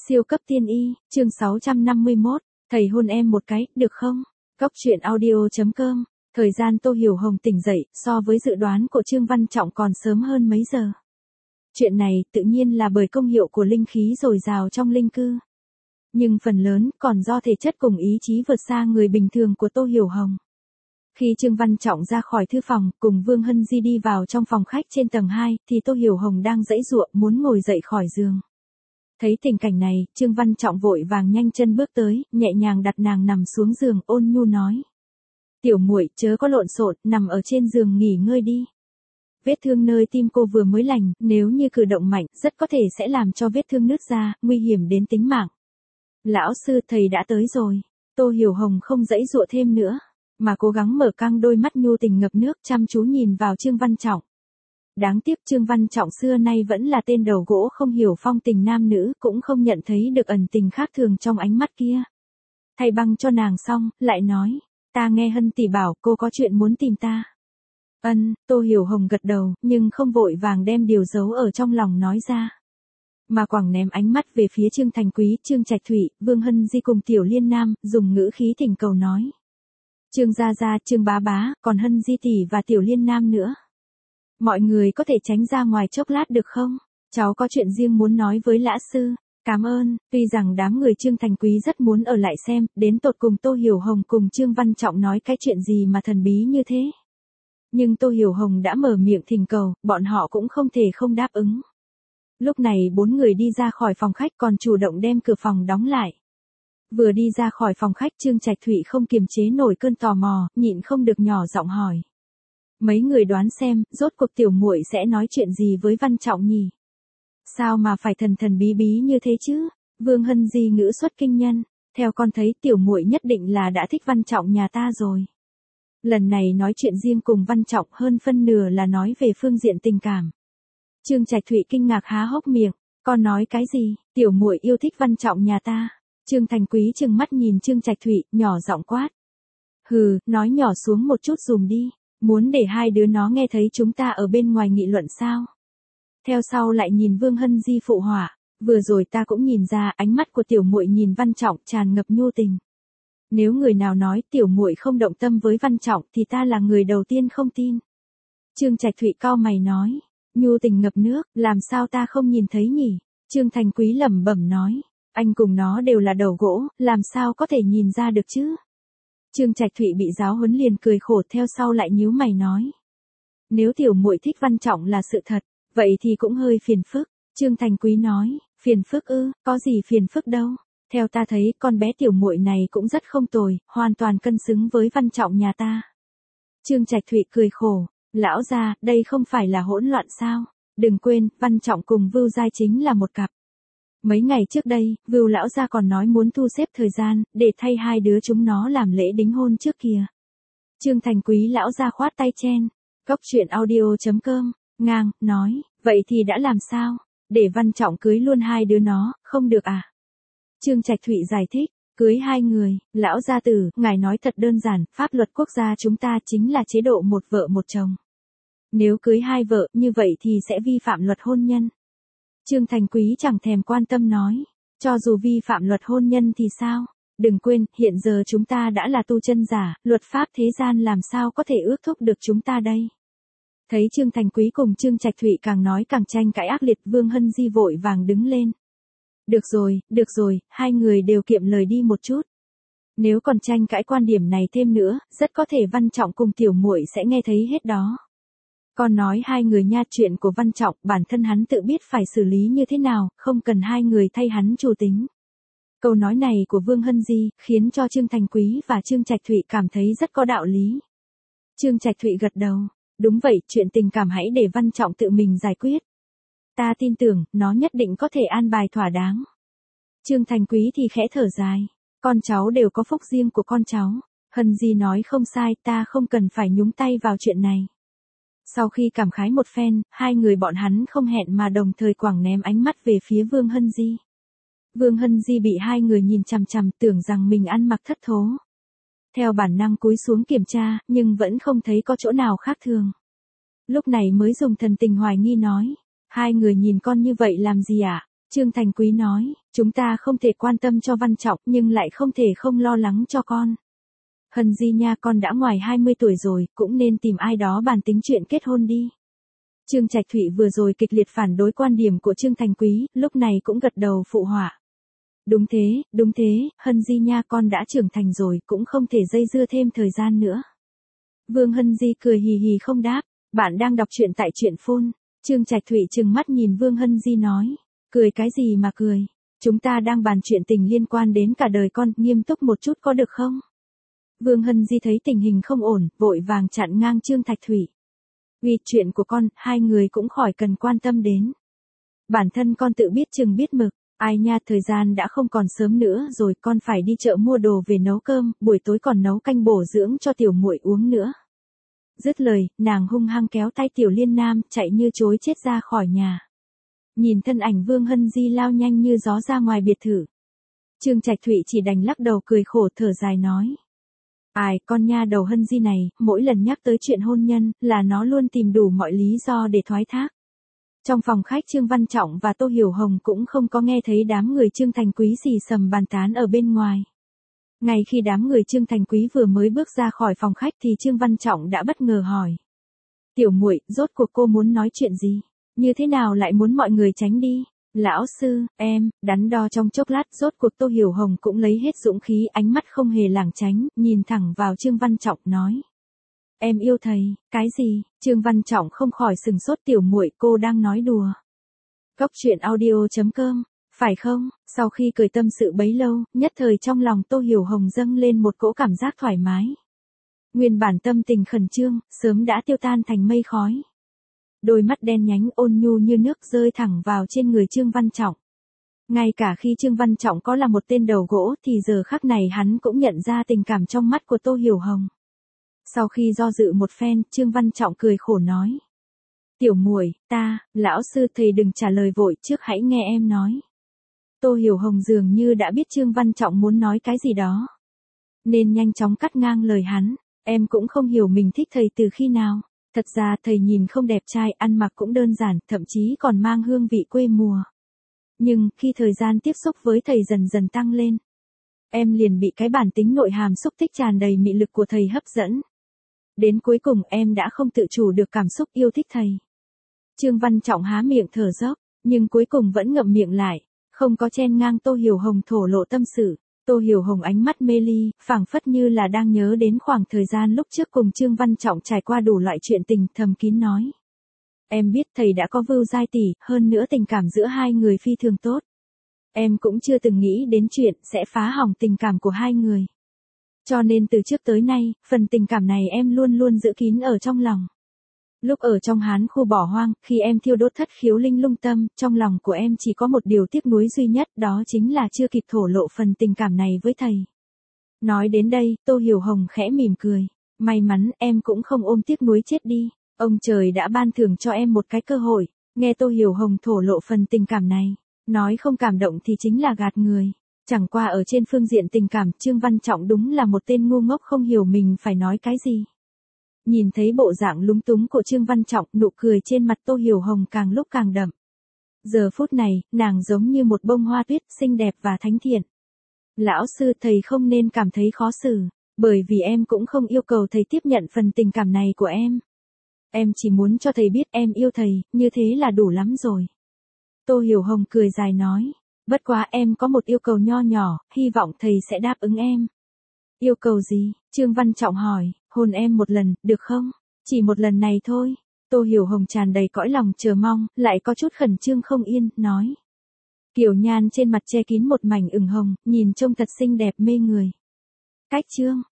Siêu cấp tiên y, chương 651, thầy hôn em một cái, được không? Cốc truyện audio.com, thời gian Tô Hiểu Hồng tỉnh dậy, so với dự đoán của Trương Văn Trọng còn sớm hơn mấy giờ. Chuyện này tự nhiên là bởi công hiệu của linh khí dồi dào trong linh cư. Nhưng phần lớn còn do thể chất cùng ý chí vượt xa người bình thường của Tô Hiểu Hồng. Khi Trương Văn Trọng ra khỏi thư phòng, cùng Vương Hân Di đi vào trong phòng khách trên tầng 2, thì Tô Hiểu Hồng đang giãy giụa muốn ngồi dậy khỏi giường. Thấy tình cảnh này, Trương Văn Trọng vội vàng nhanh chân bước tới, nhẹ nhàng đặt nàng nằm xuống giường, ôn nhu nói: "Tiểu muội, chớ có lộn xộn, nằm ở trên giường nghỉ ngơi đi. Vết thương nơi tim cô vừa mới lành, nếu như cử động mạnh, rất có thể sẽ làm cho vết thương nứt ra, nguy hiểm đến tính mạng." "Lão sư, thầy đã tới rồi." Tô Hiểu Hồng không giãy giụa thêm nữa, mà cố gắng mở căng đôi mắt nhu tình ngập nước, chăm chú nhìn vào Trương Văn Trọng. Đáng tiếc Trương Văn Trọng xưa nay vẫn là tên đầu gỗ, không hiểu phong tình nam nữ, cũng không nhận thấy được ẩn tình khác thường trong ánh mắt kia. Thay băng cho nàng xong, lại nói: "Ta nghe Hân tỷ bảo cô có chuyện muốn tìm ta." "Ân." Tô Hiểu Hồng gật đầu, nhưng không vội vàng đem điều giấu ở trong lòng nói ra, mà quẳng ném ánh mắt về phía Trương Thành Quý, Trương Trạch Thụy, Vương Hân Di cùng Tiểu Liên Nam, dùng ngữ khí thỉnh cầu nói: "Trương gia gia, Trương bá bá, còn Hân Di tỷ và Tiểu Liên Nam nữa. Mọi người có thể tránh ra ngoài chốc lát được không? Cháu có chuyện riêng muốn nói với lã sư." "Cảm ơn." Tuy rằng đám người Trương Thành Quý rất muốn ở lại xem, đến tột cùng Tô Hiểu Hồng cùng Trương Văn Trọng nói cái chuyện gì mà thần bí như thế. Nhưng Tô Hiểu Hồng đã mở miệng thỉnh cầu, bọn họ cũng không thể không đáp ứng. Lúc này 4 người đi ra khỏi phòng khách, còn chủ động đem cửa phòng đóng lại. Vừa đi ra khỏi phòng khách, Trương Trạch Thụy không kiềm chế nổi cơn tò mò, nhịn không được nhỏ giọng hỏi: "Mấy người đoán xem, rốt cuộc tiểu muội sẽ nói chuyện gì với Văn Trọng nhỉ? Sao mà phải thần thần bí bí như thế chứ?" Vương Hân Di ngữ xuất kinh nhân: "Theo con thấy tiểu muội nhất định là đã thích Văn Trọng nhà ta rồi. Lần này nói chuyện riêng cùng Văn Trọng hơn phân nửa là nói về phương diện tình cảm." Trương Trạch Thụy kinh ngạc há hốc miệng: "Con nói cái gì? Tiểu muội yêu thích Văn Trọng nhà ta?" Trương Thành Quý trừng mắt nhìn Trương Trạch Thụy, nhỏ giọng quát: "Hừ, nói nhỏ xuống một chút dùm đi. Muốn để hai đứa nó nghe thấy chúng ta ở bên ngoài nghị luận sao?" Theo sau lại nhìn Vương Hân Di phụ họa: "Vừa rồi ta cũng nhìn ra, ánh mắt của tiểu muội nhìn Văn Trọng tràn ngập nhu tình. Nếu người nào nói tiểu muội không động tâm với Văn Trọng thì ta là người đầu tiên không tin." Trương Trạch Thụy cau mày nói: "Nhu tình ngập nước, làm sao ta không nhìn thấy nhỉ?" Trương Thành Quý lẩm bẩm nói: "Anh cùng nó đều là đầu gỗ, làm sao có thể nhìn ra được chứ?" Trương Trạch Thụy bị giáo huấn liền cười khổ, theo sau lại nhíu mày nói: "Nếu tiểu muội thích Văn Trọng là sự thật, vậy thì cũng hơi phiền phức." Trương Thành Quý nói: "Phiền phức ư? Có gì phiền phức đâu. Theo ta thấy, con bé tiểu muội này cũng rất không tồi, hoàn toàn cân xứng với Văn Trọng nhà ta." Trương Trạch Thụy cười khổ: "Lão gia, đây không phải là hỗn loạn sao? Đừng quên, Văn Trọng cùng Vưu Giai chính là một cặp. Mấy ngày trước đây, Vưu lão gia còn nói muốn thu xếp thời gian, để thay hai đứa chúng nó làm lễ đính hôn trước kìa." Trương Thành Quý lão gia khoát tay chen. Cốc truyện audio.com, ngang, nói: "Vậy thì đã làm sao? Để Văn Trọng cưới luôn hai đứa nó, không được à?" Trương Trạch Thụy giải thích: "Cưới hai người, lão gia tử, ngài nói thật đơn giản, pháp luật quốc gia chúng ta chính là chế độ một vợ một chồng. Nếu cưới hai vợ, như vậy thì sẽ vi phạm luật hôn nhân." Trương Thành Quý chẳng thèm quan tâm nói: "Cho dù vi phạm luật hôn nhân thì sao? Đừng quên, hiện giờ chúng ta đã là tu chân giả, luật pháp thế gian làm sao có thể ước thúc được chúng ta đây." Thấy Trương Thành Quý cùng Trương Trạch Thụy càng nói càng tranh cãi ác liệt, Vương Hân Di vội vàng đứng lên: được rồi, hai người đều kiệm lời đi một chút. Nếu còn tranh cãi quan điểm này thêm nữa, rất có thể Văn Trọng cùng tiểu muội sẽ nghe thấy hết đó. Con nói hai người nha, chuyện của Văn Trọng, bản thân hắn tự biết phải xử lý như thế nào, không cần hai người thay hắn chủ tính." Câu nói này của Vương Hân Di, khiến cho Trương Thành Quý và Trương Trạch Thụy cảm thấy rất có đạo lý. Trương Trạch Thụy gật đầu: "Đúng vậy, chuyện tình cảm hãy để Văn Trọng tự mình giải quyết. Ta tin tưởng, nó nhất định có thể an bài thỏa đáng." Trương Thành Quý thì khẽ thở dài: "Con cháu đều có phúc riêng của con cháu. Hân Di nói không sai, ta không cần phải nhúng tay vào chuyện này." Sau khi cảm khái một phen, hai người bọn hắn không hẹn mà đồng thời quẳng ném ánh mắt về phía Vương Hân Di. Vương Hân Di bị hai người nhìn chằm chằm, tưởng rằng mình ăn mặc thất thố. Theo bản năng cúi xuống kiểm tra, nhưng vẫn không thấy có chỗ nào khác thường. Lúc này mới dùng thần tình hoài nghi nói: "Hai người nhìn con như vậy làm gì ạ?" Trương Thành Quý nói, chúng ta không thể quan tâm cho Văn Trọng nhưng lại không thể không lo lắng cho con. Hân Di nha, con đã ngoài 20 tuổi rồi, cũng nên tìm ai đó bàn tính chuyện kết hôn đi. Trương Trạch Thụy vừa rồi kịch liệt phản đối quan điểm của Trương Thành Quý, lúc này cũng gật đầu phụ họa. Đúng thế, Hân Di nha, con đã trưởng thành rồi, cũng không thể dây dưa thêm thời gian nữa. Vương Hân Di cười hì hì không đáp, bạn đang đọc truyện tại truyện phun. Trương Trạch Thụy trừng mắt nhìn Vương Hân Di nói, cười cái gì mà cười, chúng ta đang bàn chuyện tình liên quan đến cả đời con, nghiêm túc một chút có được không? Vương Hân Di thấy tình hình không ổn, vội vàng chặn ngang Trương Trạch Thụy. Vì chuyện của con, hai người cũng khỏi cần quan tâm đến. Bản thân con tự biết chừng biết mực, ai nha, thời gian đã không còn sớm nữa rồi, con phải đi chợ mua đồ về nấu cơm, buổi tối còn nấu canh bổ dưỡng cho tiểu muội uống nữa. Dứt lời, nàng hung hăng kéo tay Tiểu Liên Nam, chạy như chối chết ra khỏi nhà. Nhìn thân ảnh Vương Hân Di lao nhanh như gió ra ngoài biệt thự. Trương Trạch Thụy chỉ đành lắc đầu cười khổ thở dài nói. Ai, con nha đầu Hân Di này, mỗi lần nhắc tới chuyện hôn nhân, là nó luôn tìm đủ mọi lý do để thoái thác. Trong phòng khách Trương Văn Trọng và Tô Hiểu Hồng cũng không có nghe thấy đám người Trương Thành Quý xì xầm bàn tán ở bên ngoài. Ngay khi đám người Trương Thành Quý vừa mới bước ra khỏi phòng khách thì Trương Văn Trọng đã bất ngờ hỏi. Tiểu muội, rốt cuộc cô muốn nói chuyện gì? Như thế nào lại muốn mọi người tránh đi? Lão sư, em, đắn đo trong chốc lát, rốt cuộc Tô Hiểu Hồng cũng lấy hết dũng khí, ánh mắt không hề lảng tránh, nhìn thẳng vào Trương Văn Trọng nói. Em yêu thầy, cái gì? Trương Văn Trọng không khỏi sừng sốt, tiểu muội, cô đang nói đùa. Góc truyện audio.com, phải không? Sau khi cười tâm sự bấy lâu, nhất thời trong lòng Tô Hiểu Hồng dâng lên một cỗ cảm giác thoải mái. Nguyên bản tâm tình khẩn trương, sớm đã tiêu tan thành mây khói. Đôi mắt đen nhánh ôn nhu như nước rơi thẳng vào trên người Trương Văn Trọng. Ngay cả khi Trương Văn Trọng có là một tên đầu gỗ thì giờ khắc này hắn cũng nhận ra tình cảm trong mắt của Tô Hiểu Hồng. Sau khi do dự một phen, Trương Văn Trọng cười khổ nói. Tiểu muội, lão sư thầy đừng trả lời vội, trước hãy nghe em nói. Tô Hiểu Hồng dường như đã biết Trương Văn Trọng muốn nói cái gì đó, nên nhanh chóng cắt ngang lời hắn. Em cũng không hiểu mình thích thầy từ khi nào. Thật ra thầy nhìn không đẹp trai, ăn mặc cũng đơn giản, thậm chí còn mang hương vị quê mùa. Nhưng khi thời gian tiếp xúc với thầy dần dần tăng lên, em liền bị cái bản tính nội hàm xúc tích tràn đầy mị lực của thầy hấp dẫn. Đến cuối cùng em đã không tự chủ được cảm xúc yêu thích thầy. Trương Văn Trọng há miệng thở dốc, nhưng cuối cùng vẫn ngậm miệng lại, không có chen ngang Tô Hiểu Hồng thổ lộ tâm sự. Tô Hiểu Hồng ánh mắt mê ly, phảng phất như là đang nhớ đến khoảng thời gian lúc trước cùng Trương Văn Trọng trải qua đủ loại chuyện tình, thầm kín nói. Em biết thầy đã có vưu giai tỷ, hơn nữa tình cảm giữa hai người phi thường tốt. Em cũng chưa từng nghĩ đến chuyện sẽ phá hỏng tình cảm của hai người. Cho nên từ trước tới nay, phần tình cảm này em luôn luôn giữ kín ở trong lòng. Lúc ở trong Hán khu bỏ hoang, khi em thiêu đốt thất khiếu linh lung tâm, trong lòng của em chỉ có một điều tiếc nuối duy nhất, đó chính là chưa kịp thổ lộ phần tình cảm này với thầy. Nói đến đây, Tô Hiểu Hồng khẽ mỉm cười. May mắn em cũng không ôm tiếc nuối chết đi. Ông trời đã ban thưởng cho em một cái cơ hội. Nghe Tô Hiểu Hồng thổ lộ phần tình cảm này, nói không cảm động thì chính là gạt người. Chẳng qua ở trên phương diện tình cảm, Trương Văn Trọng đúng là một tên ngu ngốc không hiểu mình phải nói cái gì. Nhìn thấy bộ dạng lúng túng của Trương Văn Trọng, nụ cười trên mặt Tô Hiểu Hồng càng lúc càng đậm. Giờ phút này, nàng giống như một bông hoa tuyết, xinh đẹp và thánh thiện. Lão sư, thầy không nên cảm thấy khó xử, bởi vì em cũng không yêu cầu thầy tiếp nhận phần tình cảm này của em. Em chỉ muốn cho thầy biết em yêu thầy, như thế là đủ lắm rồi. Tô Hiểu Hồng cười dài nói, bất quá em có một yêu cầu nho nhỏ, hy vọng thầy sẽ đáp ứng em. Yêu cầu gì? Trương Văn Trọng hỏi, hôn em một lần, được không? Chỉ một lần này thôi. Tô Hiểu Hồng tràn đầy cõi lòng chờ mong, lại có chút khẩn trương không yên, nói. Kiều nhan trên mặt che kín một mảnh ửng hồng, nhìn trông thật xinh đẹp mê người. Cách Trương